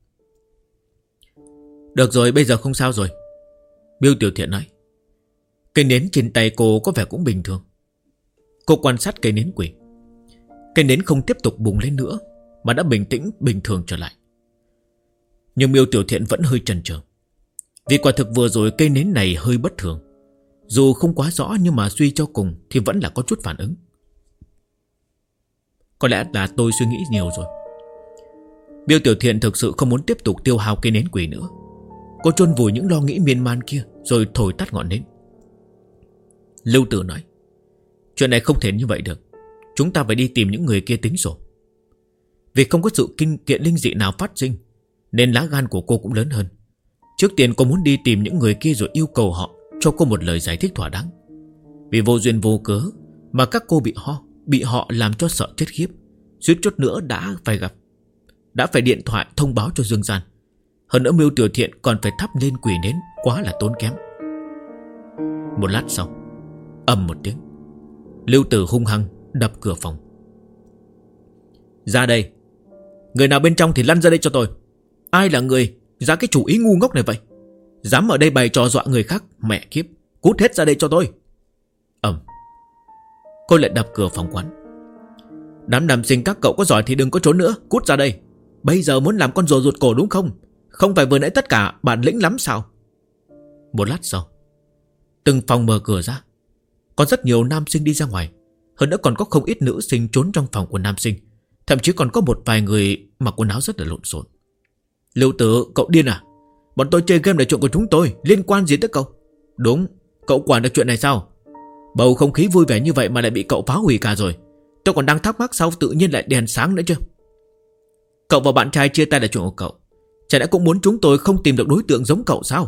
Được rồi, bây giờ không sao rồi, Miêu Tiểu Thiện nói. Cây nến trên tay cô có vẻ cũng bình thường. Cô quan sát cây nến quỷ. Cây nến không tiếp tục bùng lên nữa, mà đã bình tĩnh, bình thường trở lại. Nhưng Miêu Tiểu Thiện vẫn hơi chần chờ, vì quả thực vừa rồi cây nến này hơi bất thường. Dù không quá rõ, nhưng mà suy cho cùng thì vẫn là có chút phản ứng. Có lẽ là tôi suy nghĩ nhiều rồi. Miêu Tiểu Thiện thực sự không muốn tiếp tục tiêu hao cây nến quỷ nữa. Cô chôn vùi những lo nghĩ miên man kia, rồi thổi tắt ngọn nến. Lưu Tử nói. Chuyện này không thể như vậy được. Chúng ta phải đi tìm những người kia tính sổ. Vì không có sự kiện linh dị nào phát sinh, nên lá gan của cô cũng lớn hơn. Trước tiên cô muốn đi tìm những người kia rồi yêu cầu họ cho cô một lời giải thích thỏa đáng. Vì vô duyên vô cớ mà các cô bị họ làm cho sợ chết khiếp, suýt chút nữa đã phải điện thoại thông báo cho Dương Gian. Hơn nữa Miêu Tiểu Thiện còn phải thắp lên quỷ nến, quá là tốn kém. Một lát sau, ầm một tiếng, Lưu Tử hung hăng đập cửa phòng. Ra đây. Người nào bên trong thì lăn ra đây cho tôi. Ai là người ra cái chủ ý ngu ngốc này vậy? Dám ở đây bày trò dọa người khác, mẹ kiếp, cút hết ra đây cho tôi. Cô lại đập cửa phòng quán. Đám nam sinh các cậu có giỏi thì đừng có trốn nữa, cút ra đây. Bây giờ muốn làm con rùa rụt cổ đúng không? Không phải vừa nãy tất cả bản lĩnh lắm sao? Một lát sau, từng phòng mở cửa ra. Có rất nhiều nam sinh đi ra ngoài. Hơn nữa còn có không ít nữ sinh trốn trong phòng của nam sinh. Thậm chí còn có một vài người mặc quần áo rất là lộn xộn. Lưu Tử, cậu điên à? Bọn tôi chơi game là chuyện của chúng tôi, liên quan gì tới cậu? Đúng, cậu quản được chuyện này sao? Bầu không khí vui vẻ như vậy mà lại bị cậu phá hủy cả rồi. Tôi còn đang thắc mắc sao tự nhiên lại đèn sáng nữa chứ. Cậu và bạn trai chia tay là chuyện của cậu. Chả lẽ cũng muốn chúng tôi không tìm được đối tượng giống cậu sao?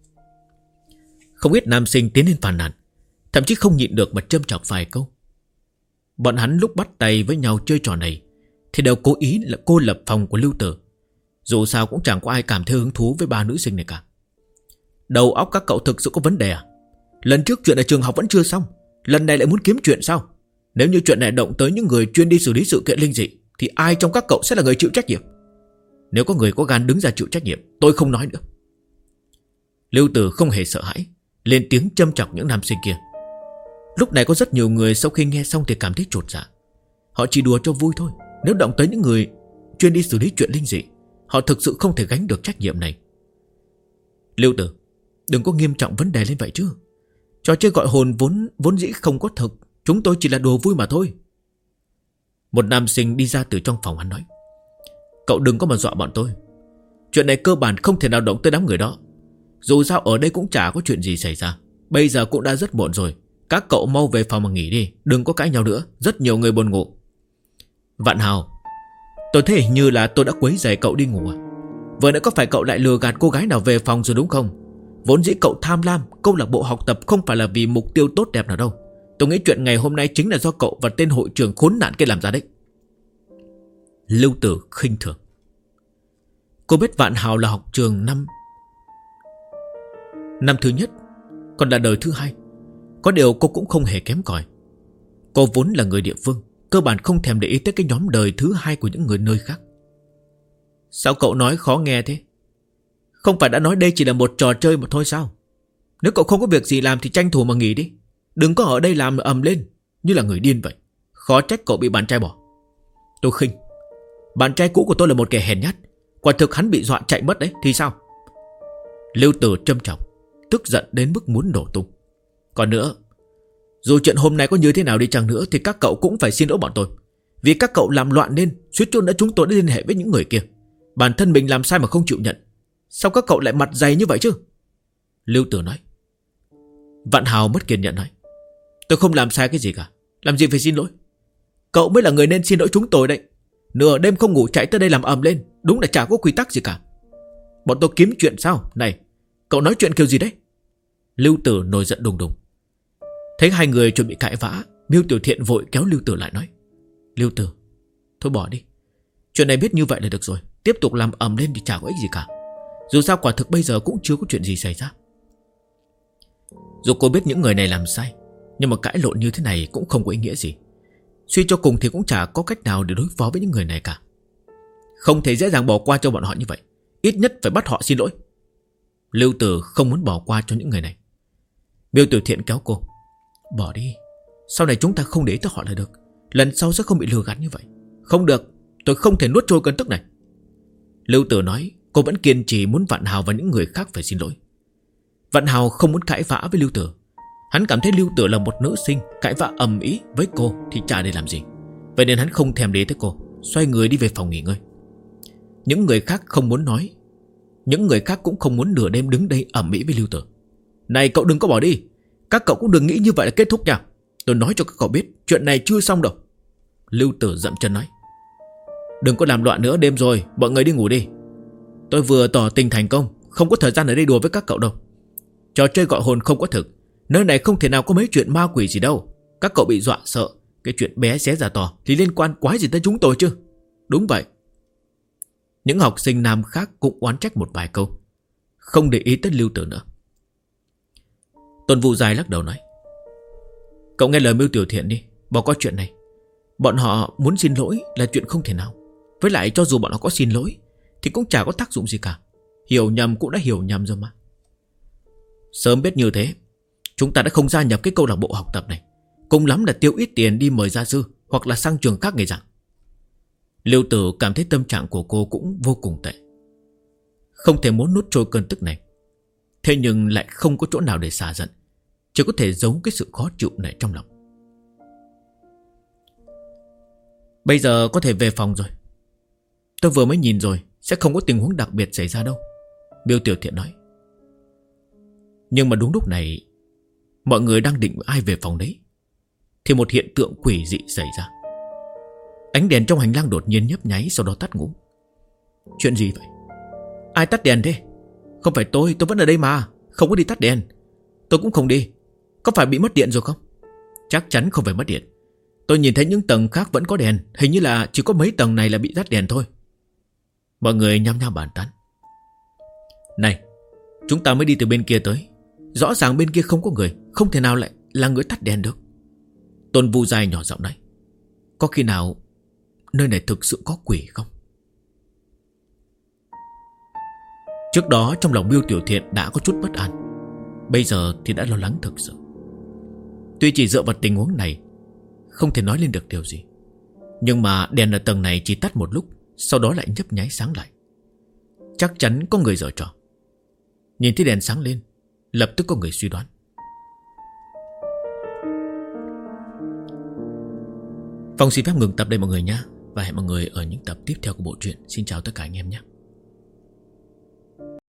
Không ít nam sinh tiến lên phàn nàn, thậm chí không nhịn được mà châm chọc vài câu. Bọn hắn lúc bắt tay với nhau chơi trò này thì đều cố ý là cô lập phòng của Lưu Tử. Dù sao cũng chẳng có ai cảm thấy hứng thú với ba nữ sinh này cả. Đầu óc các cậu thực sự có vấn đề à? Lần trước chuyện ở trường học vẫn chưa xong, lần này lại muốn kiếm chuyện sao? Nếu như chuyện này động tới những người chuyên đi xử lý sự kiện linh dị thì ai trong các cậu sẽ là người chịu trách nhiệm? Nếu có người có gan đứng ra chịu trách nhiệm, tôi không nói nữa. Lưu Tử không hề sợ hãi, lên tiếng châm chọc những nam sinh kia. Lúc này có rất nhiều người sau khi nghe xong thì cảm thấy chột dạ. Họ chỉ đùa cho vui thôi. Nếu động tới những người chuyên đi xử lý chuyện linh dị, họ thực sự không thể gánh được trách nhiệm này. Lưu Tử, đừng có nghiêm trọng vấn đề lên vậy chứ. Trò chơi gọi hồn vốn dĩ không có thực. Chúng tôi chỉ là đùa vui mà thôi. Một nam sinh đi ra từ trong phòng hắn nói. Cậu đừng có mà dọa bọn tôi. Chuyện này cơ bản không thể nào động tới đám người đó. Dù sao ở đây cũng chả có chuyện gì xảy ra. Bây giờ cũng đã rất muộn rồi. Các cậu mau về phòng mà nghỉ đi. Đừng có cãi nhau nữa. Rất nhiều người buồn ngủ. Vạn Hào, tôi thấy hình như là tôi đã quấy rầy cậu đi ngủ à? Vừa nãy có phải cậu lại lừa gạt cô gái nào về phòng rồi đúng không? Vốn dĩ cậu tham lam câu lạc bộ học tập không phải là vì mục tiêu tốt đẹp nào đâu. Tôi nghĩ chuyện ngày hôm nay chính là do cậu và tên hội trưởng khốn nạn kia làm ra đấy. Lưu Tử khinh thường. Cô biết Vạn Hào là học trường năm thứ nhất, còn là đời thứ hai. Có điều cô cũng không hề kém cỏi. Cô vốn là người địa phương, cơ bản không thèm để ý tới cái nhóm đời thứ hai của những người nơi khác. Sao cậu nói khó nghe thế? Không phải đã nói đây chỉ là một trò chơi mà thôi sao? Nếu cậu không có việc gì làm thì tranh thủ mà nghỉ đi. Đừng có ở đây làm ầm lên như là người điên vậy. Khó trách cậu bị bạn trai bỏ. Tôi khinh. Bạn trai cũ của tôi là một kẻ hèn nhát. Quả thực hắn bị dọa chạy mất đấy thì sao? Lưu Tử châm chọc, tức giận đến mức muốn nổ tung. Còn nữa, dù chuyện hôm nay có như thế nào đi chăng nữa thì các cậu cũng phải xin lỗi bọn tôi. Vì các cậu làm loạn nên suýt chút nữa chúng tôi đã liên hệ với những người kia. Bản thân mình làm sai mà không chịu nhận. Sao các cậu lại mặt dày như vậy chứ? Lưu Tử nói. Vạn Hào mất kiên nhẫn nói: Tôi không làm sai cái gì cả, làm gì phải xin lỗi. Cậu mới là người nên xin lỗi chúng tôi đấy. Nửa đêm không ngủ chạy tới đây làm ầm lên, đúng là chả có quy tắc gì cả. Bọn tôi kiếm chuyện sao? Này, cậu nói chuyện kiểu gì đấy? Lưu Tử nổi giận đùng đùng. Thấy hai người chuẩn bị cãi vã, Miêu Tiểu Thiện vội kéo Lưu Tử lại nói: Lưu Tử, thôi bỏ đi. Chuyện này biết như vậy là được rồi. Tiếp tục làm ầm lên thì chả có ích gì cả. Dù sao quả thực bây giờ cũng chưa có chuyện gì xảy ra. Dù cô biết những người này làm sai, nhưng mà cãi lộn như thế này cũng không có ý nghĩa gì. Suy cho cùng thì cũng chả có cách nào để đối phó với những người này cả. Không thể dễ dàng bỏ qua cho bọn họ như vậy. Ít nhất phải bắt họ xin lỗi. Lưu Tử không muốn bỏ qua cho những người này. Miêu Tiểu Thiện kéo cô: Bỏ đi, sau này chúng ta không để ý tới họ là được. Lần sau sẽ không bị lừa gạt như vậy. Không được, tôi không thể nuốt trôi cơn tức này. Lưu Tử nói cô vẫn kiên trì muốn Vạn Hào và những người khác phải xin lỗi. Vạn Hào không muốn cãi vã với Lưu Tử. Hắn cảm thấy Lưu Tử là một nữ sinh, cãi vã ầm ĩ với cô thì chả để làm gì. Vậy nên hắn không thèm để tới cô, xoay người đi về phòng nghỉ ngơi. Những người khác không muốn nói. Những người khác cũng không muốn nửa đêm đứng đây ầm ĩ với Lưu Tử. Này cậu đừng có bỏ đi. Các cậu cũng đừng nghĩ như vậy là kết thúc nha. Tôi nói cho các cậu biết, chuyện này chưa xong đâu. Lưu Tử dậm chân nói: Đừng có làm loạn nữa, đêm rồi, mọi người đi ngủ đi. Tôi vừa tỏ tình thành công, không có thời gian ở đây đùa với các cậu đâu. Trò chơi gọi hồn không có thực, nơi này không thể nào có mấy chuyện ma quỷ gì đâu. Các cậu bị dọa sợ, cái chuyện bé xé ra to thì liên quan quái gì tới chúng tôi chứ? Đúng vậy. Những học sinh nam khác cũng oán trách một vài câu, không để ý tới Lưu Tử nữa. Tôn Vũ Dài lắc đầu nói: Cậu nghe lời Miêu Tiểu Thiện đi, bỏ qua chuyện này. Bọn họ muốn xin lỗi là chuyện không thể nào. Với lại cho dù bọn họ có xin lỗi thì cũng chả có tác dụng gì cả. Hiểu nhầm cũng đã hiểu nhầm rồi mà. Sớm biết như thế, chúng ta đã không gia nhập cái câu lạc bộ học tập này. Cùng lắm là tiêu ít tiền đi mời gia sư, hoặc là sang trường khác nghe giảng. Lưu Tử cảm thấy tâm trạng của cô cũng vô cùng tệ. Không thể muốn nuốt trôi cơn tức này, thế nhưng lại không có chỗ nào để xả giận, chỉ có thể giấu cái sự khó chịu này trong lòng. Bây giờ có thể về phòng rồi. Tôi vừa mới nhìn rồi, sẽ không có tình huống đặc biệt xảy ra đâu, Miêu Tiểu Thiện nói. Nhưng mà đúng lúc này, mọi người đang định ai về phòng đấy, thì một hiện tượng quỷ dị xảy ra. Ánh đèn trong hành lang đột nhiên nhấp nháy, sau đó tắt ngúm. Chuyện gì vậy? Ai tắt đèn thế? Không phải tôi vẫn ở đây mà. Không có đi tắt đèn. Tôi cũng không đi. Có phải bị mất điện rồi không? Chắc chắn không phải mất điện. Tôi nhìn thấy những tầng khác vẫn có đèn. Hình như là chỉ có mấy tầng này là bị tắt đèn thôi. Mọi người nhao nhao bàn tán. Này, chúng ta mới đi từ bên kia tới, rõ ràng bên kia không có người, không thể nào lại là người tắt đèn được. Tôn Vu Dài nhỏ giọng nói: Có khi nào nơi này thực sự có quỷ không? Trước đó trong lòng Miêu Tiểu Thiện đã có chút bất an, bây giờ thì đã lo lắng thực sự. Tuy chỉ dựa vào tình huống này không thể nói lên được điều gì, nhưng mà đèn ở tầng này chỉ tắt một lúc, sau đó lại nhấp nháy sáng lại. Chắc chắn có người giở trò. Nhìn thấy đèn sáng lên, lập tức có người suy đoán. Phong xin phép ngừng tập đây mọi người nhé, và hẹn mọi người ở những tập tiếp theo của bộ truyện. Xin chào tất cả anh em nhé.